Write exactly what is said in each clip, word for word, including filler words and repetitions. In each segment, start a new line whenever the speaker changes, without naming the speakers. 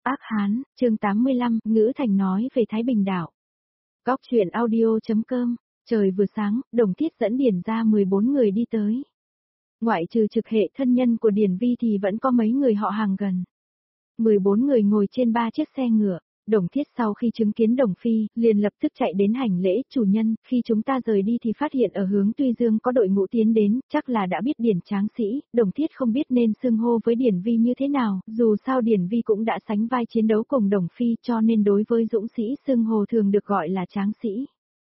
Ác Hán, chương tám mươi lăm, Ngữ Thành nói về Thái Bình đảo. Góc truyện audio.com, trời vừa sáng, Đồng Thiết dẫn Điền ra mười bốn người đi tới. Ngoại trừ trực hệ thân nhân của Điền Vi thì vẫn có mấy người họ hàng gần. mười bốn người ngồi trên ba chiếc xe ngựa. Đồng Thiết sau khi chứng kiến Đồng Phi, liền lập tức chạy đến hành lễ, chủ nhân, khi chúng ta rời đi thì phát hiện ở hướng Tuy Dương có đội ngũ tiến đến, chắc là đã biết Điền Tráng Sĩ, Đồng Thiết không biết nên xưng hô với Điền Vi như thế nào, dù sao Điền Vi cũng đã sánh vai chiến đấu cùng Đồng Phi cho nên đối với dũng sĩ xưng hô thường được gọi là Tráng Sĩ.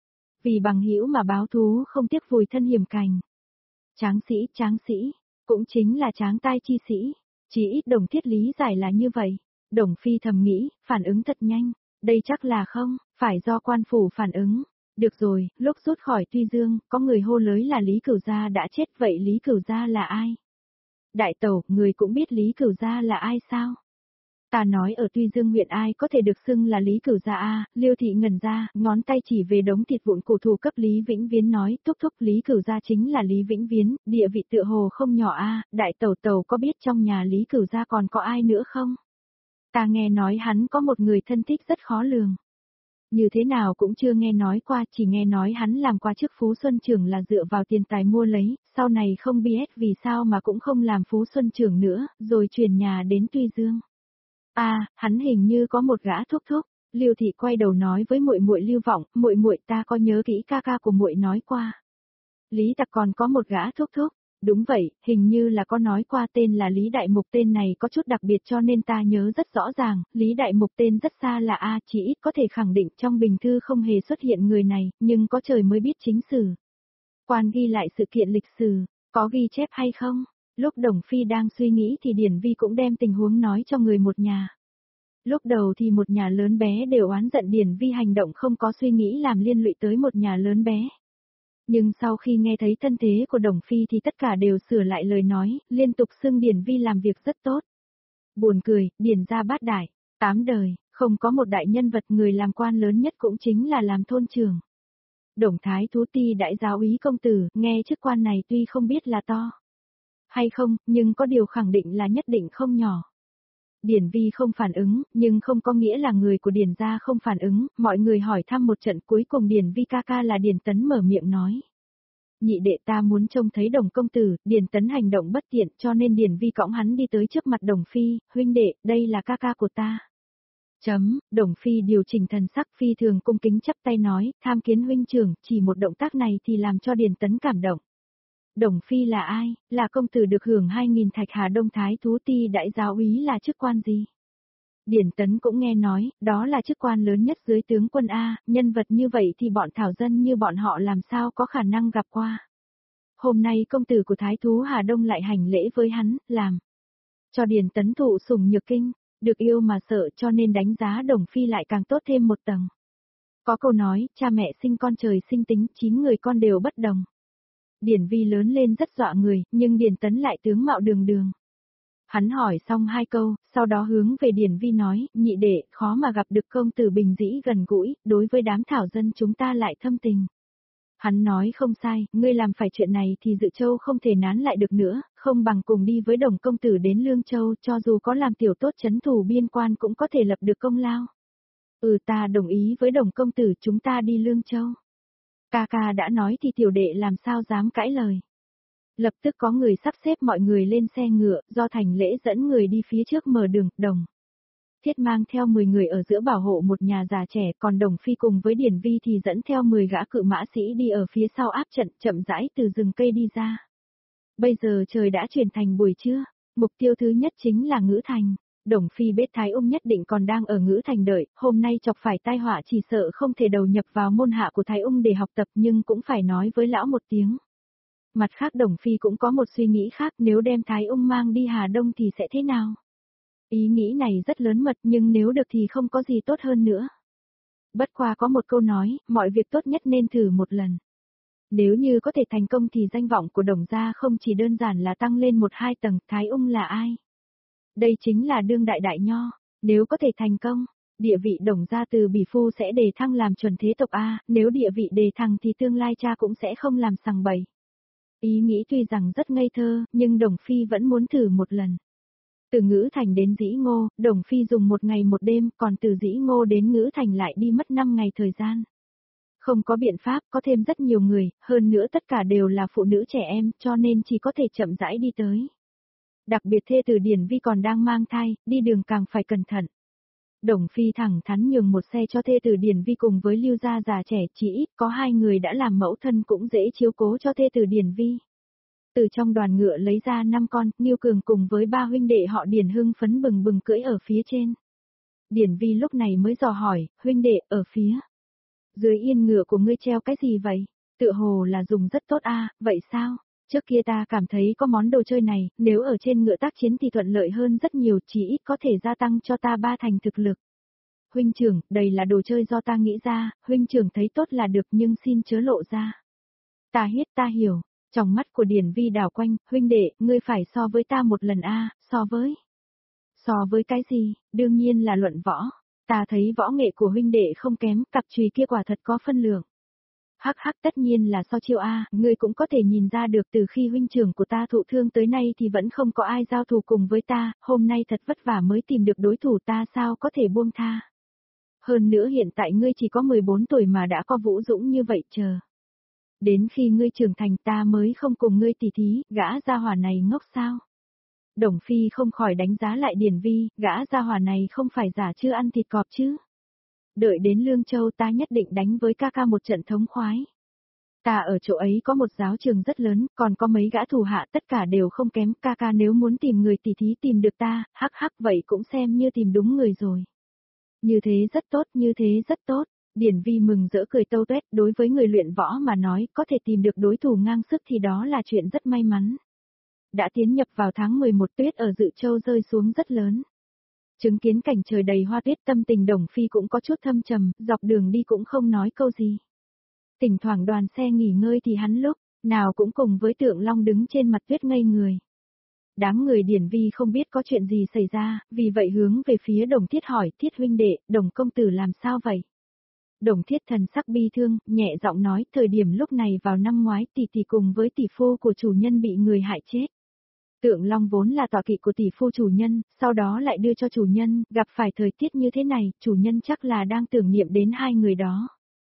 Vì bằng hữu mà báo thú không tiếc vùi thân hiểm cành. Tráng Sĩ, Tráng Sĩ, cũng chính là tráng tai chi sĩ, chỉ ít Đồng Thiết lý giải là như vậy. Đồng Phi thầm nghĩ, phản ứng thật nhanh, đây chắc là không, phải do quan phủ phản ứng. Được rồi, lúc rút khỏi Tuy Dương, có người hô lới là Lý Cửu Gia đã chết, vậy Lý Cửu Gia là ai? Đại tẩu, người cũng biết Lý Cửu Gia là ai sao? Ta nói ở Tuy Dương huyện ai có thể được xưng là Lý Cửu Gia a? Liêu Thị ngẩn ra, ngón tay chỉ về đống thịt vụn cổ thù cấp Lý Vĩnh Viễn nói, thúc thúc Lý Cửu Gia chính là Lý Vĩnh Viễn, địa vị tựa hồ không nhỏ a, đại tẩu tẩu có biết trong nhà Lý Cửu Gia còn có ai nữa không? Ta nghe nói hắn có một người thân thích rất khó lường. Như thế nào cũng chưa nghe nói qua, chỉ nghe nói hắn làm qua chức Phú Xuân Trưởng là dựa vào tiền tài mua lấy, sau này không biết vì sao mà cũng không làm Phú Xuân Trưởng nữa, rồi chuyển nhà đến Tuy Dương. À, hắn hình như có một gã thúc thúc. Liêu Thị quay đầu nói với muội muội Lưu Vọng, muội muội ta có nhớ kỹ ca ca của muội nói qua. Lý Tặc còn có một gã thúc thúc. Đúng vậy, hình như là có nói qua tên là Lý Đại Mục, tên này có chút đặc biệt cho nên ta nhớ rất rõ ràng, Lý Đại Mục tên rất xa là A, chỉ ít có thể khẳng định trong bình thư không hề xuất hiện người này, nhưng có trời mới biết chính sử. Quan ghi lại sự kiện lịch sử, có ghi chép hay không? Lúc Đồng Phi đang suy nghĩ thì Điển Vi cũng đem tình huống nói cho người một nhà. Lúc đầu thì một nhà lớn bé đều oán giận Điển Vi hành động không có suy nghĩ làm liên lụy tới một nhà lớn bé. Nhưng sau khi nghe thấy thân thế của Đồng Phi thì tất cả đều sửa lại lời nói, liên tục xưng Điền Vi làm việc rất tốt. Buồn cười, Điền gia bát đại, tám đời, không có một đại nhân vật, người làm quan lớn nhất cũng chính là làm thôn trưởng. Đồng Thái Thú Ti đại giáo úy công tử, nghe chức quan này tuy không biết là to hay không, nhưng có điều khẳng định là nhất định không nhỏ. Điền Vi không phản ứng, nhưng không có nghĩa là người của Điền gia không phản ứng, mọi người hỏi thăm một trận cuối cùng Điền Vi ca ca là Điền Tấn mở miệng nói. Nhị đệ ta muốn trông thấy Đồng công tử, Điền Tấn hành động bất tiện cho nên Điền Vi cõng hắn đi tới trước mặt Đồng Phi, huynh đệ, đây là ca ca của ta. Chấm, Đồng Phi điều chỉnh thần sắc phi thường cung kính chắp tay nói, tham kiến huynh trưởng, chỉ một động tác này thì làm cho Điền Tấn cảm động. Đồng Phi là ai, là công tử được hưởng hai nghìn thạch Hà Đông Thái Thú Ti đại giáo úy là chức quan gì? Điển Tấn cũng nghe nói, đó là chức quan lớn nhất dưới tướng quân A, nhân vật như vậy thì bọn thảo dân như bọn họ làm sao có khả năng gặp qua. Hôm nay công tử của Thái Thú Hà Đông lại hành lễ với hắn, làm cho Điển Tấn thụ sủng nhược kinh, được yêu mà sợ cho nên đánh giá Đồng Phi lại càng tốt thêm một tầng. Có câu nói, cha mẹ sinh con trời sinh tính, chín người con đều bất đồng. Điển Vi lớn lên rất dọa người, nhưng Điền Tấn lại tướng mạo đường đường. Hắn hỏi xong hai câu, sau đó hướng về Điển Vi nói, nhị đệ, khó mà gặp được công tử bình dĩ gần gũi, đối với đám thảo dân chúng ta lại thâm tình. Hắn nói không sai, ngươi làm phải chuyện này thì Dự Châu không thể nán lại được nữa, không bằng cùng đi với Đồng công tử đến Lương Châu, cho dù có làm tiểu tốt trấn thủ biên quan cũng có thể lập được công lao. Ừ, ta đồng ý với Đồng công tử, chúng ta đi Lương Châu. Ca ca đã nói thì tiểu đệ làm sao dám cãi lời. Lập tức có người sắp xếp mọi người lên xe ngựa, do Thành Lễ dẫn người đi phía trước mở đường. Đồng Thiết mang theo mười người ở giữa bảo hộ một nhà già trẻ, còn Đồng Phi cùng với Điển Vi thì dẫn theo mười gã cự mã sĩ đi ở phía sau áp trận, chậm rãi từ rừng cây đi ra. Bây giờ trời đã chuyển thành buổi trưa, mục tiêu thứ nhất chính là Ngữ Thành. Đồng Phi biết Thái Ung nhất định còn đang ở Ngữ Thành đợi, hôm nay chọc phải tai họa chỉ sợ không thể đầu nhập vào môn hạ của Thái Ung để học tập nhưng cũng phải nói với lão một tiếng. Mặt khác Đồng Phi cũng có một suy nghĩ khác, nếu đem Thái Ung mang đi Hà Đông thì sẽ thế nào? Ý nghĩ này rất lớn mật nhưng nếu được thì không có gì tốt hơn nữa. Bất qua có một câu nói, mọi việc tốt nhất nên thử một lần. Nếu như có thể thành công thì danh vọng của Đồng gia không chỉ đơn giản là tăng lên một hai tầng. Thái Ung là ai? Đây chính là đương đại đại nho, nếu có thể thành công, địa vị Đồng gia từ bỉ phu sẽ đề thăng làm chuẩn thế tộc A, nếu địa vị đề thăng thì tương lai cha cũng sẽ không làm sằng bậy. Ý nghĩ tuy rằng rất ngây thơ, nhưng Đồng Phi vẫn muốn thử một lần. Từ Ngữ Thành đến Dĩ Ngô, Đồng Phi dùng một ngày một đêm, còn từ Dĩ Ngô đến Ngữ Thành lại đi mất năm ngày thời gian. Không có biện pháp, có thêm rất nhiều người, hơn nữa tất cả đều là phụ nữ trẻ em, cho nên chỉ có thể chậm rãi đi tới. Đặc biệt thê tử Điển Vi còn đang mang thai, đi đường càng phải cẩn thận. Đồng Phi thẳng thắn nhường một xe cho thê tử Điển Vi cùng với Lưu gia già trẻ, chỉ ít có hai người đã làm mẫu thân cũng dễ chiếu cố cho thê tử Điển Vi. Từ trong đoàn ngựa lấy ra năm con, Nghiêu Cường cùng với ba huynh đệ họ Điển hưng phấn bừng bừng cưỡi ở phía trên. Điển Vi lúc này mới dò hỏi, huynh đệ, ở phía dưới yên ngựa của ngươi treo cái gì vậy? Tựa hồ là dùng rất tốt a, vậy sao? Trước kia ta cảm thấy có món đồ chơi này, nếu ở trên ngựa tác chiến thì thuận lợi hơn rất nhiều, chỉ ít có thể gia tăng cho ta ba thành thực lực. Huynh trưởng, đây là đồ chơi do ta nghĩ ra, huynh trưởng thấy tốt là được nhưng xin chớ lộ ra. Ta hết ta hiểu, trong mắt của Điển Vi đảo quanh, huynh đệ, ngươi phải so với ta một lần a, so với. So với cái gì, đương nhiên là luận võ. Ta thấy võ nghệ của huynh đệ không kém, cặp chùy kia quả thật có phân lượng. Hắc hắc tất nhiên là so chiêu A, ngươi cũng có thể nhìn ra được từ khi huynh trưởng của ta thụ thương tới nay thì vẫn không có ai giao thủ cùng với ta, hôm nay thật vất vả mới tìm được đối thủ ta sao có thể buông tha. Hơn nữa hiện tại ngươi chỉ có mười bốn tuổi mà đã có vũ dũng như vậy chờ. Đến khi ngươi trưởng thành ta mới không cùng ngươi tỉ thí, gã gia hỏa này ngốc sao. Đồng Phi không khỏi đánh giá lại Điển Vi, gã gia hỏa này không phải giả chưa ăn thịt cọp chứ. Đợi đến Lương Châu ta nhất định đánh với ca ca một trận thống khoái. Ta ở chỗ ấy có một giáo trường rất lớn, còn có mấy gã thủ hạ tất cả đều không kém, ca ca nếu muốn tìm người tỉ thí tìm được ta, hắc hắc vậy cũng xem như tìm đúng người rồi. Như thế rất tốt, như thế rất tốt. Điển Vi mừng rỡ cười tâu tuét, đối với người luyện võ mà nói, có thể tìm được đối thủ ngang sức thì đó là chuyện rất may mắn. Đã tiến nhập vào tháng mười một tuyết ở Dự Châu rơi xuống rất lớn. Chứng kiến cảnh trời đầy hoa tuyết tâm tình Đồng Phi cũng có chút thâm trầm, dọc đường đi cũng không nói câu gì. Thỉnh thoảng đoàn xe nghỉ ngơi thì hắn lúc nào cũng cùng với Tượng Long đứng trên mặt tuyết ngây người. Đám người Điển Vi không biết có chuyện gì xảy ra, vì vậy hướng về phía Đồng Thiết hỏi, Thiết huynh đệ, Đồng công tử làm sao vậy? Đồng Thiết thần sắc bi thương, nhẹ giọng nói, thời điểm lúc này vào năm ngoái tỷ tỷ cùng với tỷ phu của chủ nhân bị người hại chết. Tượng Long vốn là tọa kỵ của tỷ phu chủ nhân, sau đó lại đưa cho chủ nhân, gặp phải thời tiết như thế này, chủ nhân chắc là đang tưởng niệm đến hai người đó.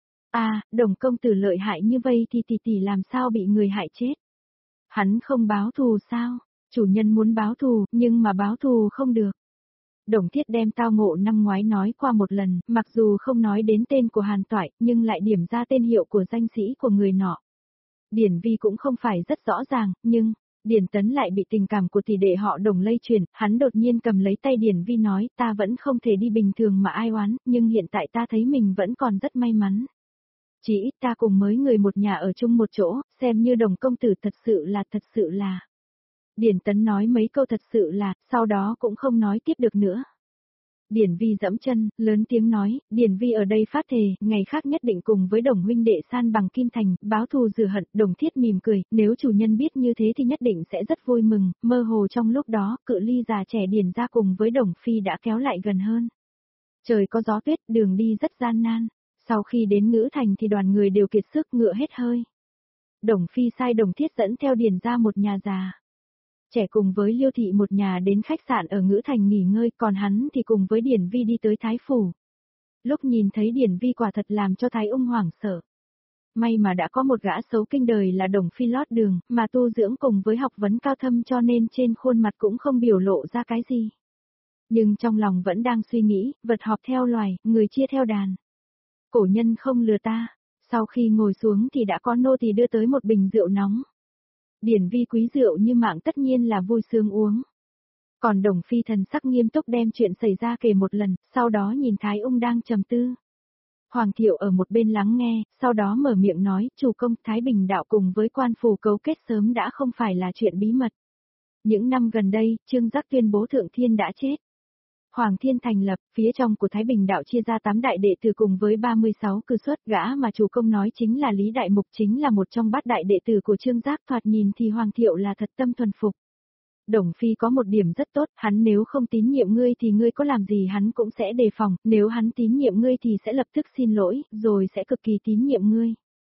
À, Đồng công tử lợi hại như vậy thì tỷ tỷ làm sao bị người hại chết? Hắn không báo thù sao? Chủ nhân muốn báo thù, nhưng mà báo thù không được. Đồng Thiết đem tao ngộ năm ngoái nói qua một lần, mặc dù không nói đến tên của Hàn Toại, nhưng lại điểm ra tên hiệu của danh sĩ của người nọ. Điển Vi cũng không phải rất rõ ràng, nhưng Điển Tấn lại bị tình cảm của tỷ đệ họ Đồng lây truyền, hắn đột nhiên cầm lấy tay Điển Vi nói, ta vẫn không thể đi bình thường mà ai oán, nhưng hiện tại ta thấy mình vẫn còn rất may mắn. Chỉ ít ta cùng mới người một nhà ở chung một chỗ, xem như Đồng công tử thật sự là thật sự là. Điển Tấn nói mấy câu thật sự là, sau đó cũng không nói tiếp được nữa. Điển Vi dẫm chân, lớn tiếng nói, Điển Vi ở đây phát thề, ngày khác nhất định cùng với Đồng huynh đệ san bằng Kim Thành, báo thù rửa hận. Đồng Thiết mỉm cười, nếu chủ nhân biết như thế thì nhất định sẽ rất vui mừng, mơ hồ trong lúc đó, cự ly già trẻ Điển ra cùng với Đồng Phi đã kéo lại gần hơn. Trời có gió tuyết, đường đi rất gian nan, sau khi đến Ngữ Thành thì đoàn người đều kiệt sức ngựa hết hơi. Đồng Phi sai Đồng Thiết dẫn theo Điển ra một nhà già trẻ cùng với Liêu thị một nhà đến khách sạn ở Ngữ Thành nghỉ ngơi, còn hắn thì cùng với Điển Vi đi tới Thái Phủ. Lúc nhìn thấy Điển Vi quả thật làm cho Thái Ung hoảng sợ. May mà đã có một gã xấu kinh đời là Đồng Phi lót đường, mà tu dưỡng cùng với học vấn cao thâm cho nên trên khuôn mặt cũng không biểu lộ ra cái gì. Nhưng trong lòng vẫn đang suy nghĩ, vật họp theo loài, người chia theo đàn. Cổ nhân không lừa ta, sau khi ngồi xuống thì đã có nô tỳ đưa tới một bình rượu nóng. Điển Vi quý rượu như mạng tất nhiên là vui sướng uống. Còn Đồng Phi thần sắc nghiêm túc đem chuyện xảy ra kể một lần, sau đó nhìn Thái Ung đang trầm tư. Hoàng Thiệu ở một bên lắng nghe, sau đó mở miệng nói, chủ công Thái Bình đạo cùng với quan phủ cấu kết sớm đã không phải là chuyện bí mật. Những năm gần đây, Trương Giác tuyên bố Thượng Thiên đã chết. Hoàng Thiên thành lập, phía trong của Thái Bình đạo chia ra tám đại đệ tử cùng với ba mươi sáu cử xuất, gã mà chủ công nói chính là Lý Đại Mục, chính là một trong bát đại đệ tử của Trương Giác, thoạt nhìn thì Hoàng Thiệu là thật tâm thuần phục. Đồng Phi có một điểm rất tốt, hắn nếu không tín nhiệm ngươi thì ngươi có làm gì hắn cũng sẽ đề phòng, nếu hắn tín nhiệm ngươi thì sẽ lập tức xin lỗi, rồi sẽ cực kỳ tín nhiệm ngươi.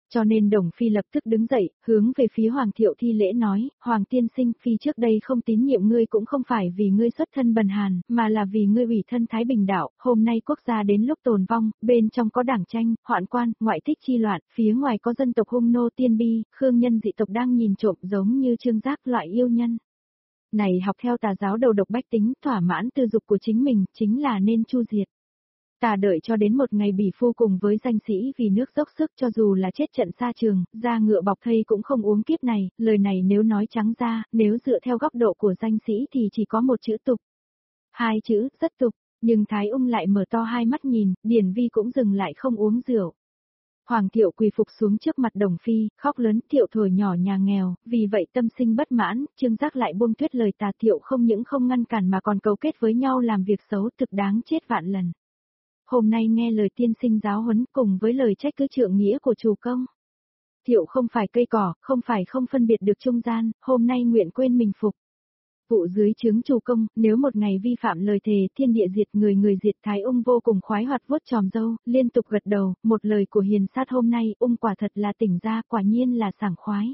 Cho nên Đồng Phi lập tức đứng dậy, hướng về phía Hoàng Thiệu thi lễ nói, Hoàng tiên sinh, Phi trước đây không tín nhiệm ngươi cũng không phải vì ngươi xuất thân bần hàn, mà là vì ngươi ủy thân Thái Bình đạo, hôm nay quốc gia đến lúc tồn vong, bên trong có đảng tranh, hoạn quan, ngoại thích chi loạn, phía ngoài có dân tộc hung nô tiên bi, khương nhân dị tộc đang nhìn trộm giống như Trương Giác loại yêu nhân. Này học theo tà giáo đầu độc bách tính, thỏa mãn tư dục của chính mình, chính là nên chu diệt. Ta đợi cho đến một ngày bỉ phu cùng với danh sĩ vì nước dốc sức cho dù là chết trận xa trường, ra ngựa bọc thây cũng không uống kiếp này, lời này nếu nói trắng ra, nếu dựa theo góc độ của danh sĩ thì chỉ có một chữ tục. Hai chữ, rất tục, nhưng Thái Ung lại mở to hai mắt nhìn, Điển Vi cũng dừng lại không uống rượu. Hoàng Thiệu quỳ phục xuống trước mặt Đồng Phi, khóc lớn, Thiệu thổi nhỏ nhà nghèo, vì vậy tâm sinh bất mãn, Trương Giác lại buông thuyết lời tà Thiệu không những không ngăn cản mà còn cấu kết với nhau làm việc xấu thực đáng chết vạn lần. Hôm nay nghe lời tiên sinh giáo huấn cùng với lời trách cứ trượng nghĩa của chủ công. Thiệu không phải cây cỏ, không phải không phân biệt được trung gian, hôm nay nguyện quên mình phục. Vụ dưới trướng chủ công, nếu một ngày vi phạm lời thề thiên địa diệt người người diệt. Thái Ung vô cùng khoái hoạt vuốt tròm râu, liên tục gật đầu, một lời của hiền sát hôm nay, ung quả thật là tỉnh ra, quả nhiên là sảng khoái.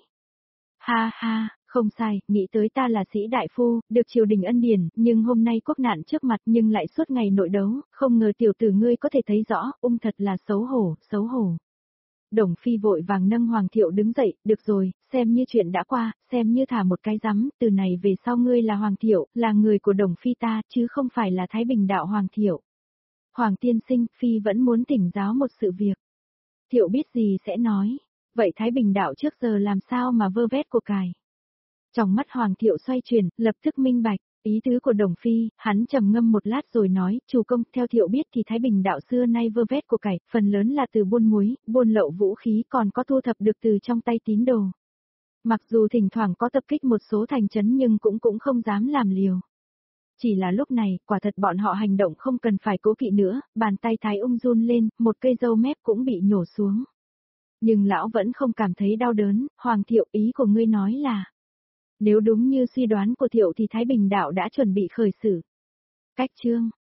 Ha ha, không sai, nghĩ tới ta là sĩ đại phu, được triều đình ân điển, nhưng hôm nay quốc nạn trước mặt nhưng lại suốt ngày nội đấu, không ngờ tiểu tử ngươi có thể thấy rõ, ung thật là xấu hổ, xấu hổ. Đồng Phi vội vàng nâng Hoàng Thiệu đứng dậy, được rồi, xem như chuyện đã qua, xem như thả một cái rắm, từ này về sau ngươi là Hoàng Thiệu, là người của Đồng Phi ta, chứ không phải là Thái Bình đạo Hoàng Thiệu. Hoàng tiên sinh, Phi vẫn muốn tỉnh giáo một sự việc. Thiệu biết gì sẽ nói, vậy Thái Bình đạo trước giờ làm sao mà vơ vét của cải. Trong mắt Hoàng Thiệu xoay chuyển, lập tức minh bạch. Ý tứ của Đồng Phi, hắn trầm ngâm một lát rồi nói, chủ công, theo Thiệu biết thì Thái Bình đạo xưa nay vơ vét của cải, phần lớn là từ buôn muối, buôn lậu vũ khí còn có thu thập được từ trong tay tín đồ. Mặc dù thỉnh thoảng có tập kích một số thành trấn nhưng cũng cũng không dám làm liều. Chỉ là lúc này, quả thật bọn họ hành động không cần phải cố kỵ nữa, bàn tay Thái Ung run lên, một cây râu mép cũng bị nhổ xuống. Nhưng lão vẫn không cảm thấy đau đớn, Hoàng Thiệu, ý của ngươi nói là... Nếu đúng như suy đoán của Thiệu thì Thái Bình đạo đã chuẩn bị khởi xử. Cách chương